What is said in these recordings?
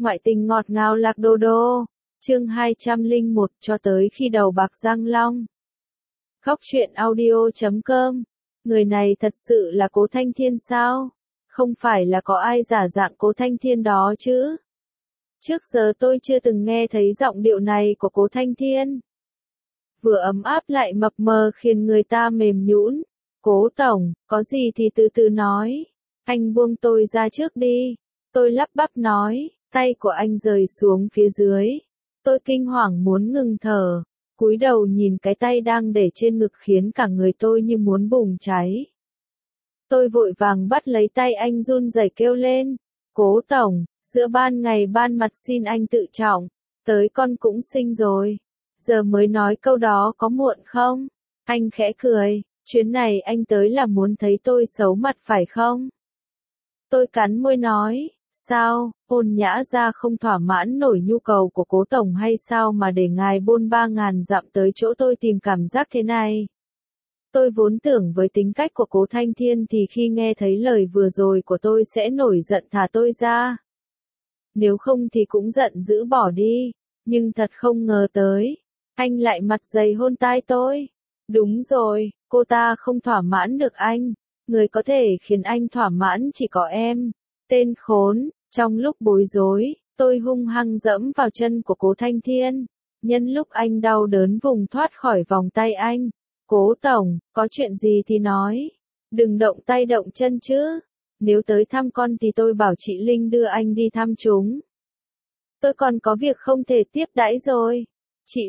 Ngoại tình ngọt ngào lạc đô đô. Chương 201 cho tới khi đầu bạc răng long. Khóc chuyện audio.com. Người này thật sự là Cố Thanh Thiên sao? Không phải là có ai giả dạng Cố Thanh Thiên đó chứ? Trước giờ tôi chưa từng nghe thấy giọng điệu này của Cố Thanh Thiên. Vừa ấm áp lại mập mờ khiến người ta mềm nhũn. Cố tổng, có gì thì từ từ nói. Anh buông tôi ra trước đi. Tôi lắp bắp nói, tay của anh rời xuống phía dưới. Tôi kinh hoàng muốn ngừng thở. Cúi đầu nhìn cái tay đang để trên ngực khiến cả người tôi như muốn bùng cháy. Tôi vội vàng bắt lấy tay anh run rẩy kêu lên. Cố tổng, giữa ban ngày ban mặt xin anh tự trọng. Tới con cũng sinh rồi. Giờ mới nói câu đó có muộn không? Anh khẽ cười. Chuyến này anh tới là muốn thấy tôi xấu mặt phải không? Tôi cắn môi nói. Sao, Ôn Nhã Gia không thỏa mãn nổi nhu cầu của Cố tổng hay sao mà để ngài bôn 3.000 dặm tới chỗ tôi tìm cảm giác thế này? Tôi vốn tưởng với tính cách của Cố Thanh Thiên thì khi nghe thấy lời vừa rồi của tôi sẽ nổi giận thả tôi ra. Nếu không thì cũng giận dữ bỏ đi, nhưng thật không ngờ tới. Anh lại mặt dày hôn tai tôi. Đúng rồi, cô ta không thỏa mãn được anh. Người có thể khiến anh thỏa mãn chỉ có em. Tên khốn, trong lúc bối rối, tôi hung hăng dẫm vào chân của Cố Thanh Thiên. Nhân lúc anh đau đớn vùng thoát khỏi vòng tay anh. Cố tổng, có chuyện gì thì nói. Đừng động tay động chân chứ. Nếu tới thăm con thì tôi bảo chị Linh đưa anh đi thăm chúng. Tôi còn có việc không thể tiếp đãi rồi. Chị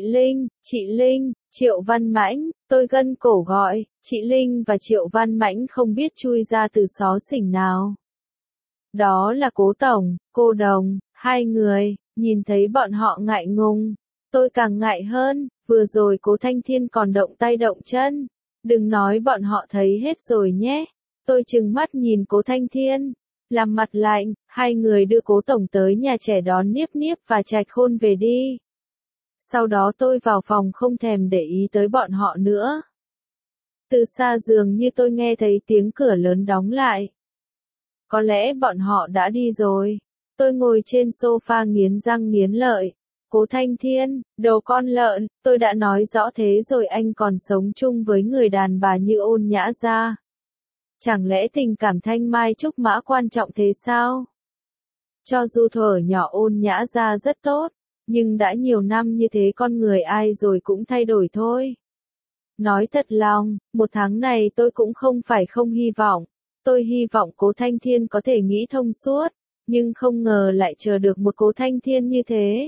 Linh, Triệu Văn Mãnh, tôi gân cổ gọi. Chị Linh và Triệu Văn Mãnh không biết chui ra từ xó xỉnh nào. Đó là Cố tổng, cô đồng, hai người, nhìn thấy bọn họ ngại ngùng. Tôi càng ngại hơn, vừa rồi Cố Thanh Thiên còn động tay động chân. Đừng nói bọn họ thấy hết rồi nhé. Tôi trừng mắt nhìn Cố Thanh Thiên, làm mặt lạnh, hai người đưa Cố tổng tới nhà trẻ đón Niếp Niếp và Trạch Khôn về đi. Sau đó tôi vào phòng không thèm để ý tới bọn họ nữa. Từ xa dường như tôi nghe thấy tiếng cửa lớn đóng lại. Có lẽ bọn họ đã đi rồi. Tôi ngồi trên sofa nghiến răng nghiến lợi. Cố Thanh Thiên, đồ con lợn, tôi đã nói rõ thế rồi anh còn sống chung với người đàn bà như Ôn Nhã Gia. Chẳng lẽ tình cảm thanh mai trúc mã quan trọng thế sao? Cho dù thuở nhỏ Ôn Nhã Gia rất tốt, nhưng đã nhiều năm như thế con người ai rồi cũng thay đổi thôi. Nói thật lòng, một tháng này tôi cũng không phải không hy vọng. Tôi hy vọng Cố Thanh Thiên có thể nghĩ thông suốt, nhưng không ngờ lại chờ được một Cố Thanh Thiên như thế.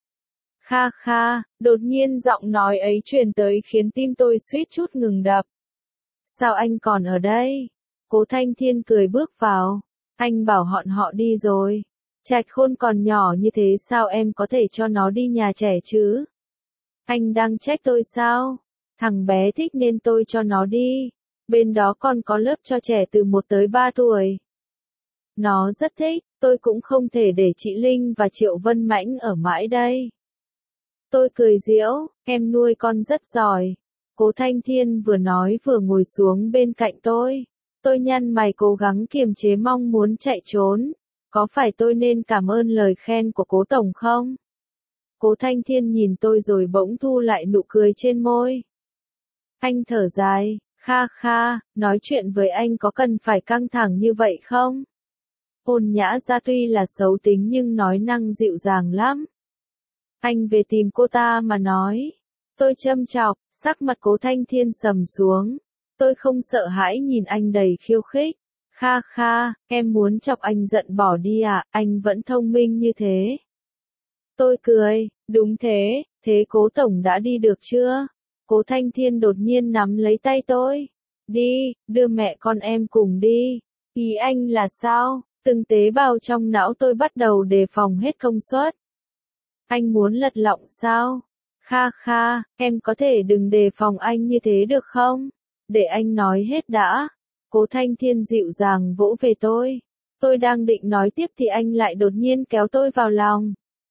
Kha kha, đột nhiên giọng nói ấy truyền tới khiến tim tôi suýt chút ngừng đập. Sao anh còn ở đây? Cố Thanh Thiên cười bước vào. Anh bảo họ đi rồi. Trạch Khôn còn nhỏ như thế sao em có thể cho nó đi nhà trẻ chứ? Anh đang trách tôi sao? Thằng bé thích nên tôi cho nó đi. Bên đó còn có lớp cho trẻ từ 1 tới 3 tuổi. Nó rất thích, tôi cũng không thể để chị Linh và Triệu Vân Mãnh ở mãi đây. Tôi cười giễu, em nuôi con rất giỏi. Cố Thanh Thiên vừa nói vừa ngồi xuống bên cạnh tôi. Tôi nhăn mày cố gắng kiềm chế mong muốn chạy trốn. Có phải tôi nên cảm ơn lời khen của Cố tổng không? Cố Thanh Thiên nhìn tôi rồi bỗng thu lại nụ cười trên môi. Anh thở dài. Kha kha, nói chuyện với anh có cần phải căng thẳng như vậy không? Ôn Nhã Gia tuy là xấu tính nhưng nói năng dịu dàng lắm. Anh về tìm cô ta mà nói. Tôi châm chọc, sắc mặt Cố Thanh Thiên sầm xuống. Tôi không sợ hãi nhìn anh đầy khiêu khích. Kha kha, em muốn chọc anh giận bỏ đi à, anh vẫn thông minh như thế. Tôi cười, đúng thế, thế Cố tổng đã đi được chưa? Cố Thanh Thiên đột nhiên nắm lấy tay tôi. Đi, đưa mẹ con em cùng đi. Ý anh là sao? Từng tế bào trong não tôi bắt đầu đề phòng hết công suất. Anh muốn lật lọng sao? Kha kha, em có thể đừng đề phòng anh như thế được không? Để anh nói hết đã. Cố Thanh Thiên dịu dàng vỗ về tôi. Tôi đang định nói tiếp thì anh lại đột nhiên kéo tôi vào lòng.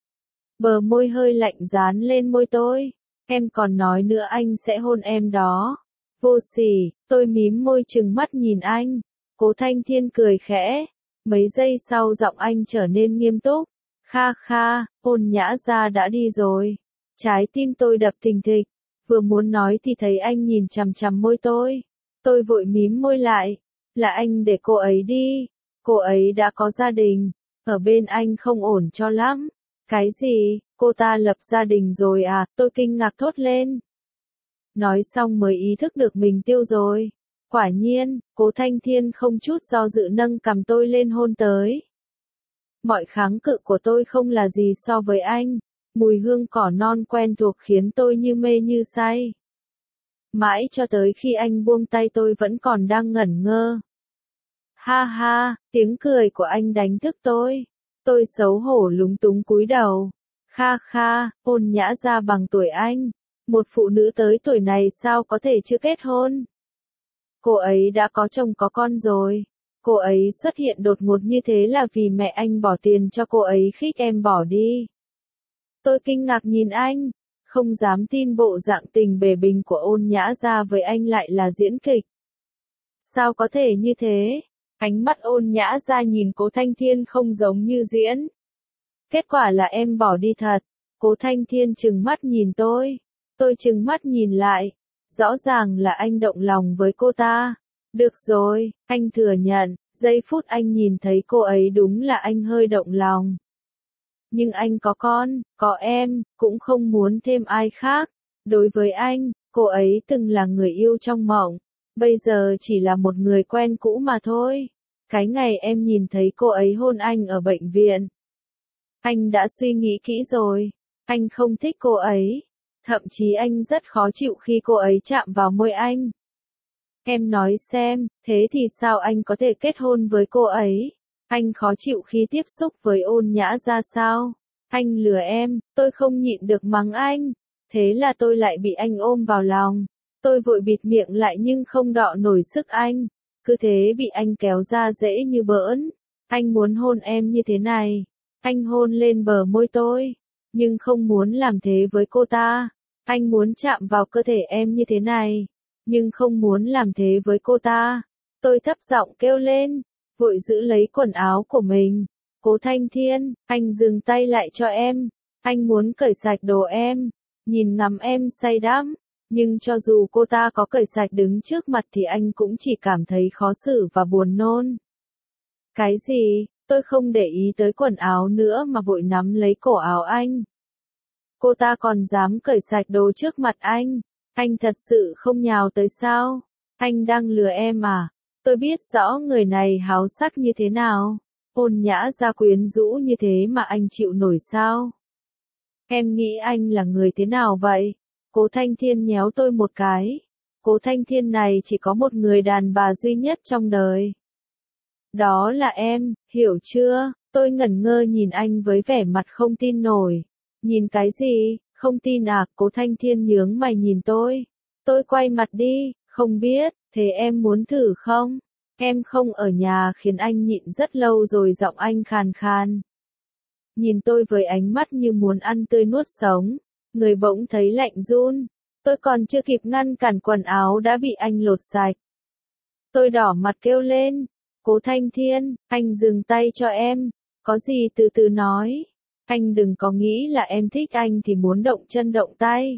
Bờ môi hơi lạnh dán lên môi tôi. Em còn nói nữa anh sẽ hôn em đó. Vô sỉ, tôi mím môi trừng mắt nhìn anh. Cố Thanh Thiên cười khẽ. Mấy giây sau giọng anh trở nên nghiêm túc. Kha kha, Ôn Nhã Gia đã đi rồi. Trái tim tôi đập thình thịch, vừa muốn nói thì thấy anh nhìn chằm chằm môi tôi. Tôi vội mím môi lại, là anh để cô ấy đi, cô ấy đã có gia đình, ở bên anh không ổn cho lắm. Cái gì, cô ta lập gia đình rồi à, tôi kinh ngạc thốt lên. Nói xong mới ý thức được mình tiêu rồi. Quả nhiên, Cố Thanh Thiên không chút do dự nâng cằm tôi lên hôn tới. Mọi kháng cự của tôi không là gì so với anh, mùi hương cỏ non quen thuộc khiến tôi như mê như say. Mãi cho tới khi anh buông tay tôi vẫn còn đang ngẩn ngơ. Ha ha, tiếng cười của anh đánh thức tôi. Tôi xấu hổ lúng túng cúi đầu. Kha kha, Ôn Nhã Gia bằng tuổi anh. Một phụ nữ tới tuổi này sao có thể chưa kết hôn? Cô ấy đã có chồng có con rồi. Cô ấy xuất hiện đột ngột như thế là vì mẹ anh bỏ tiền cho cô ấy khích em bỏ đi. Tôi kinh ngạc nhìn anh, không dám tin bộ dạng tình bề bình của Ôn Nhã Gia với anh lại là diễn kịch. Sao có thể như thế? Ánh mắt Ôn Nhã Gia nhìn Cố Thanh Thiên không giống như diễn. Kết quả là em bỏ đi thật. Cố Thanh Thiên trừng mắt nhìn tôi trừng mắt nhìn lại. Rõ ràng là anh động lòng với cô ta. Được rồi, anh thừa nhận, giây phút anh nhìn thấy cô ấy đúng là anh hơi động lòng. Nhưng anh có con, có em, cũng không muốn thêm ai khác. Đối với anh, cô ấy từng là người yêu trong mộng, bây giờ chỉ là một người quen cũ mà thôi. Cái ngày em nhìn thấy cô ấy hôn anh ở bệnh viện, anh đã suy nghĩ kỹ rồi, anh không thích cô ấy. Thậm chí anh rất khó chịu khi cô ấy chạm vào môi anh. Em nói xem, thế thì sao anh có thể kết hôn với cô ấy? Anh khó chịu khi tiếp xúc với Ôn Nhã Gia sao? Anh lừa em, tôi không nhịn được mắng anh. Thế là tôi lại bị anh ôm vào lòng. Tôi vội bịt miệng lại nhưng không đọ nổi sức anh. Cứ thế bị anh kéo ra dễ như bỡn. Anh muốn hôn em như thế này. Anh hôn lên bờ môi tôi. Nhưng không muốn làm thế với cô ta. Anh muốn chạm vào cơ thể em như thế này. Nhưng không muốn làm thế với cô ta. Tôi thấp giọng kêu lên, vội giữ lấy quần áo của mình. Cố Thanh Thiên, anh dừng tay lại cho em. Anh muốn cởi sạch đồ em. Nhìn ngắm em say đắm. Nhưng cho dù cô ta có cởi sạch đứng trước mặt thì anh cũng chỉ cảm thấy khó xử và buồn nôn. Cái gì? Tôi không để ý tới quần áo nữa mà vội nắm lấy cổ áo anh. Cô ta còn dám cởi sạch đồ trước mặt anh. Anh thật sự không nhào tới sao? Anh đang lừa em à? Tôi biết rõ người này háo sắc như thế nào. Ôn Nhã Gia quyến rũ như thế mà anh chịu nổi sao? Em nghĩ anh là người thế nào vậy? Cố Thanh Thiên nhéo tôi một cái. Cố Thanh Thiên này chỉ có một người đàn bà duy nhất trong đời. Đó là em, hiểu chưa? Tôi ngẩn ngơ nhìn anh với vẻ mặt không tin nổi. Nhìn cái gì? Không tin à? Cố Thanh Thiên nhướng mày nhìn tôi. Tôi quay mặt đi, không biết, thế em muốn thử không? Em không ở nhà khiến anh nhịn rất lâu rồi giọng anh khàn khàn. Nhìn tôi với ánh mắt như muốn ăn tươi nuốt sống, người bỗng thấy lạnh run. Tôi còn chưa kịp ngăn cản quần áo đã bị anh lột sạch. Tôi đỏ mặt kêu lên, Cố Thanh Thiên, anh dừng tay cho em, có gì từ từ nói. Anh đừng có nghĩ là em thích anh thì muốn động chân động tay.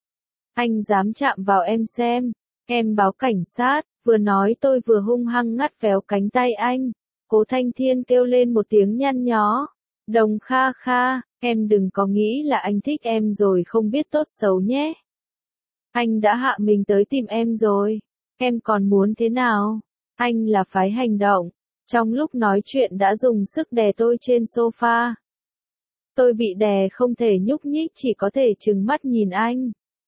Anh dám chạm vào em xem, em báo cảnh sát. Vừa nói tôi vừa hung hăng ngắt véo cánh tay anh. Cố Thanh Thiên kêu lên một tiếng nhăn nhó. Đồng Kha Kha, em đừng có nghĩ là anh thích em rồi không biết tốt xấu nhé. Anh đã hạ mình tới tìm em rồi. Em còn muốn thế nào? Anh là phái hành động. Trong lúc nói chuyện đã dùng sức đè tôi trên sofa. Tôi bị đè không thể nhúc nhích chỉ có thể trừng mắt nhìn anh.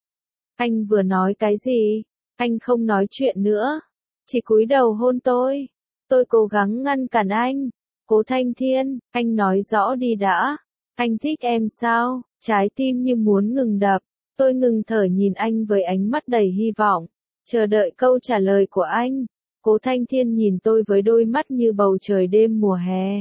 Anh vừa nói cái gì? Anh không nói chuyện nữa. Chỉ cúi đầu hôn tôi. Tôi cố gắng ngăn cản anh. Cố Thanh Thiên, anh nói rõ đi đã. Anh thích em sao? Trái tim như muốn ngừng đập. Tôi ngừng thở nhìn anh với ánh mắt đầy hy vọng. Chờ đợi câu trả lời của anh. Cố Thanh Thiên nhìn tôi với đôi mắt như bầu trời đêm mùa hè.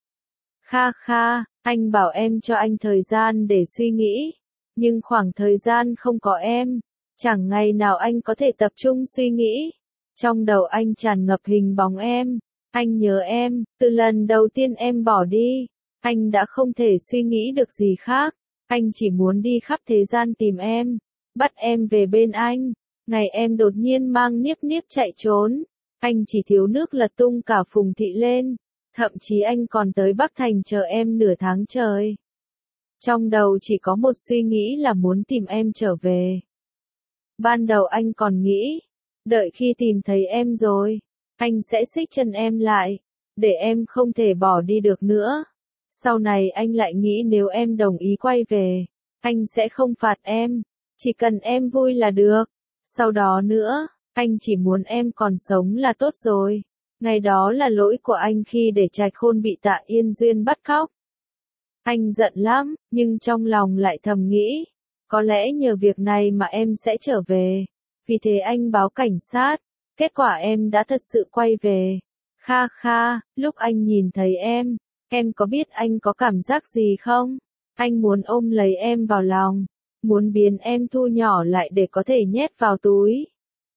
Kha kha, anh bảo em cho anh thời gian để suy nghĩ. Nhưng khoảng thời gian không có em. Chẳng ngày nào anh có thể tập trung suy nghĩ. Trong đầu anh tràn ngập hình bóng em. Anh nhớ em, từ lần đầu tiên em bỏ đi. Anh đã không thể suy nghĩ được gì khác. Anh chỉ muốn đi khắp thế gian tìm em, bắt em về bên anh. Ngày em đột nhiên mang Niếp Niếp chạy trốn, anh chỉ thiếu nước lật tung cả Phùng Thị lên. Thậm chí anh còn tới Bắc Thành chờ em nửa tháng trời. Trong đầu chỉ có một suy nghĩ là muốn tìm em trở về. Ban đầu anh còn nghĩ, đợi khi tìm thấy em rồi, anh sẽ xích chân em lại, để em không thể bỏ đi được nữa. Sau này anh lại nghĩ nếu em đồng ý quay về, anh sẽ không phạt em, chỉ cần em vui là được. Sau đó nữa, anh chỉ muốn em còn sống là tốt rồi. Ngày đó là lỗi của anh khi để Trạch Khôn bị Tạ Yên Duyên bắt cóc. Anh giận lắm, nhưng trong lòng lại thầm nghĩ, có lẽ nhờ việc này mà em sẽ trở về. Vì thế anh báo cảnh sát, kết quả em đã thật sự quay về. Kha kha, lúc anh nhìn thấy em có biết anh có cảm giác gì không? Anh muốn ôm lấy em vào lòng, muốn biến em thu nhỏ lại để có thể nhét vào túi.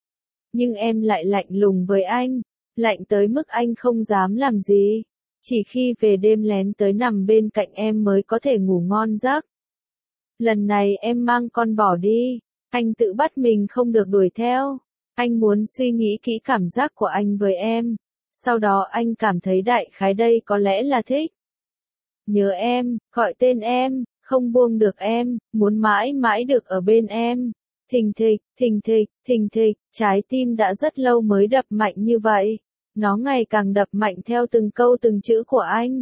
Nhưng em lại lạnh lùng với anh, lạnh tới mức anh không dám làm gì. Chỉ khi về đêm lén tới nằm bên cạnh em mới có thể ngủ ngon giấc. Lần này em mang con bỏ đi, anh tự bắt mình không được đuổi theo. Anh muốn suy nghĩ kỹ cảm giác của anh với em. Sau đó anh cảm thấy đại khái đây có lẽ là thích. Nhớ em, gọi tên em, không buông được em, muốn mãi mãi được ở bên em. Thình thịch, thình thịch, thình thịch, trái tim đã rất lâu mới đập mạnh như vậy. Nó ngày càng đập mạnh theo từng câu từng chữ của anh.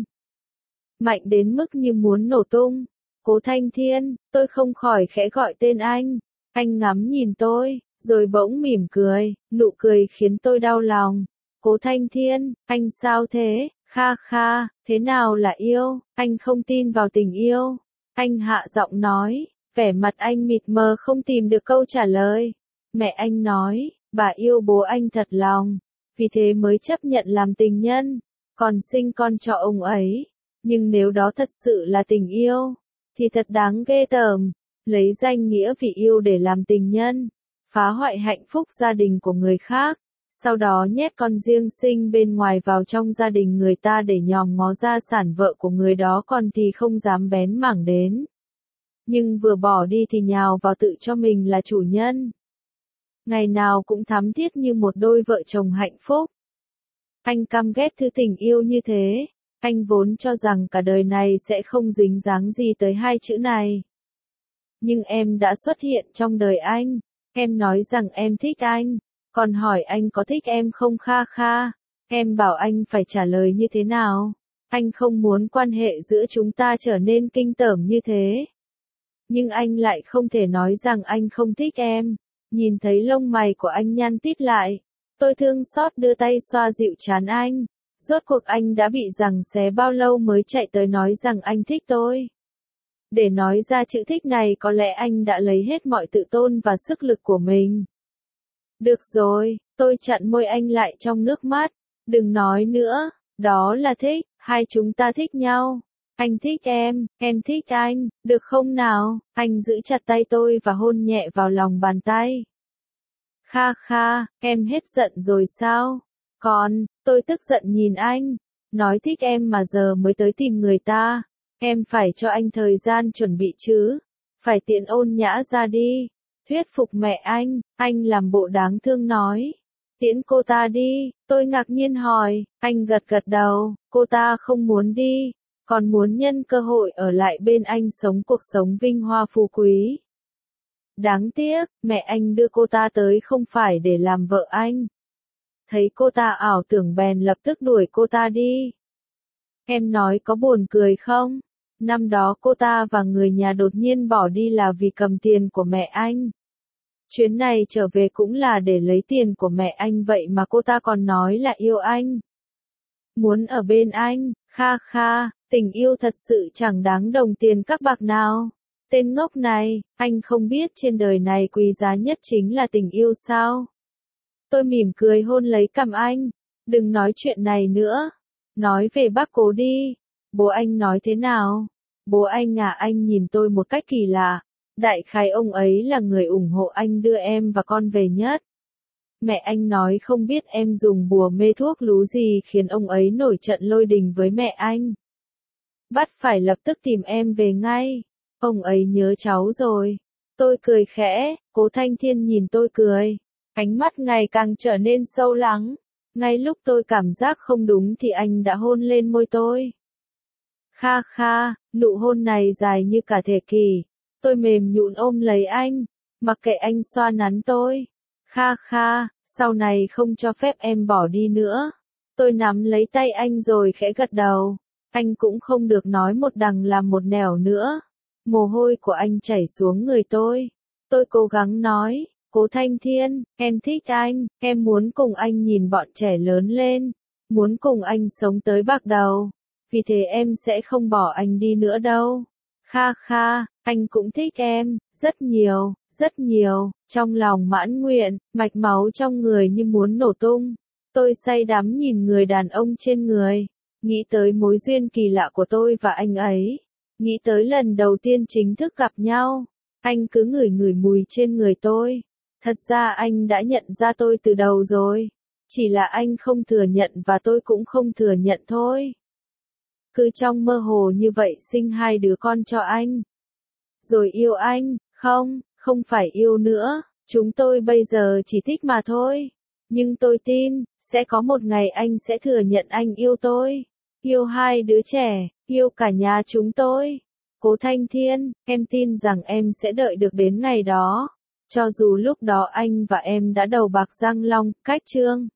Mạnh đến mức như muốn nổ tung. Cố Thanh Thiên, tôi không khỏi khẽ gọi tên anh. Anh ngắm nhìn tôi, rồi bỗng mỉm cười, nụ cười khiến tôi đau lòng. Cố Thanh Thiên, anh sao thế? Kha kha, thế nào là yêu? Anh không tin vào tình yêu. Anh hạ giọng nói, vẻ mặt anh mịt mờ không tìm được câu trả lời. Mẹ anh nói, bà yêu bố anh thật lòng, vì thế mới chấp nhận làm tình nhân, còn sinh con cho ông ấy. Nhưng nếu đó thật sự là tình yêu, thì thật đáng ghê tởm, lấy danh nghĩa vì yêu để làm tình nhân, phá hoại hạnh phúc gia đình của người khác, sau đó nhét con riêng sinh bên ngoài vào trong gia đình người ta để nhòm ngó gia sản vợ của người đó còn thì không dám bén mảng đến. Nhưng vừa bỏ đi thì nhào vào tự cho mình là chủ nhân. Ngày nào cũng thắm thiết như một đôi vợ chồng hạnh phúc. Anh căm ghét thứ tình yêu như thế. Anh vốn cho rằng cả đời này sẽ không dính dáng gì tới hai chữ này. Nhưng em đã xuất hiện trong đời anh. Em nói rằng em thích anh. Còn hỏi anh có thích em không Kha kha. Em bảo anh phải trả lời như thế nào. Anh không muốn quan hệ giữa chúng ta trở nên kinh tởm như thế. Nhưng anh lại không thể nói rằng anh không thích em. Nhìn thấy lông mày của anh nhăn tít lại. Tôi thương xót đưa tay xoa dịu trán anh. Rốt cuộc anh đã bị giằng xé bao lâu mới chạy tới nói rằng anh thích tôi. Để nói ra chữ thích này có lẽ anh đã lấy hết mọi tự tôn và sức lực của mình. Được rồi, tôi chặn môi anh lại trong nước mắt. Đừng nói nữa, đó là thích, hai chúng ta thích nhau. Anh thích em thích anh, được không nào? Anh giữ chặt tay tôi và hôn nhẹ vào lòng bàn tay. Kha kha, em hết giận rồi sao? Còn, tôi tức giận nhìn anh. Nói thích em mà giờ mới tới tìm người ta. Em phải cho anh thời gian chuẩn bị chứ. Phải tiện ôn nhã ra đi. Thuyết phục mẹ anh làm bộ đáng thương nói. Tiễn cô ta đi, tôi ngạc nhiên hỏi, anh gật gật đầu, cô ta không muốn đi, còn muốn nhân cơ hội ở lại bên anh sống cuộc sống vinh hoa phú quý. Đáng tiếc, mẹ anh đưa cô ta tới không phải để làm vợ anh. Thấy cô ta ảo tưởng bèn lập tức đuổi cô ta đi. Em nói có buồn cười không? Năm đó cô ta và người nhà đột nhiên bỏ đi là vì cầm tiền của mẹ anh. Chuyến này trở về cũng là để lấy tiền của mẹ anh vậy mà cô ta còn nói là yêu anh. Muốn ở bên anh, Kha kha, tình yêu thật sự chẳng đáng đồng tiền các bạc nào. Tên ngốc này, anh không biết trên đời này quý giá nhất chính là tình yêu sao? Tôi mỉm cười hôn lấy cằm anh. Đừng nói chuyện này nữa. Nói về bác Cố đi. Bố anh nói thế nào? Bố anh à, anh nhìn tôi một cách kỳ lạ. Đại khái ông ấy là người ủng hộ anh đưa em và con về nhất. Mẹ anh nói không biết em dùng bùa mê thuốc lú gì khiến ông ấy nổi trận lôi đình với mẹ anh. bắt phải lập tức tìm em về ngay. Ông ấy nhớ cháu rồi. Tôi cười khẽ, Cố Thanh Thiên nhìn tôi cười. Ánh mắt ngày càng trở nên sâu lắng. Ngay lúc tôi cảm giác không đúng thì anh đã hôn lên môi tôi. Kha kha, nụ hôn này dài như cả thế kỷ. Tôi mềm nhũn ôm lấy anh, mặc kệ anh xoa nắn tôi. Kha kha, sau này không cho phép em bỏ đi nữa. Tôi nắm lấy tay anh rồi khẽ gật đầu. Anh cũng không được nói một đằng làm một nẻo nữa. Mồ hôi của anh chảy xuống người tôi. Tôi cố gắng nói, Cố Thanh Thiên, em thích anh, em muốn cùng anh nhìn bọn trẻ lớn lên, muốn cùng anh sống tới bạc đầu. Vì thế em sẽ không bỏ anh đi nữa đâu. Kha kha, anh cũng thích em, rất nhiều, rất nhiều. Trong lòng mãn nguyện, mạch máu trong người như muốn nổ tung. Tôi say đắm nhìn người đàn ông trên người, nghĩ tới mối duyên kỳ lạ của tôi và anh ấy, nghĩ tới lần đầu tiên chính thức gặp nhau. Anh cứ ngửi ngửi mùi trên người tôi. Thật ra anh đã nhận ra tôi từ đầu rồi. Chỉ là anh không thừa nhận và tôi cũng không thừa nhận thôi. Cứ trong mơ hồ như vậy sinh 2 đứa con cho anh. Rồi yêu anh, không phải yêu nữa. Chúng tôi bây giờ chỉ thích mà thôi. Nhưng tôi tin, sẽ có một ngày anh sẽ thừa nhận anh yêu tôi. Yêu 2 đứa trẻ, yêu cả nhà chúng tôi. Cố Thanh Thiên, em tin rằng em sẽ đợi được đến ngày đó. Cho dù lúc đó anh và em đã đầu bạc răng long, cách chương.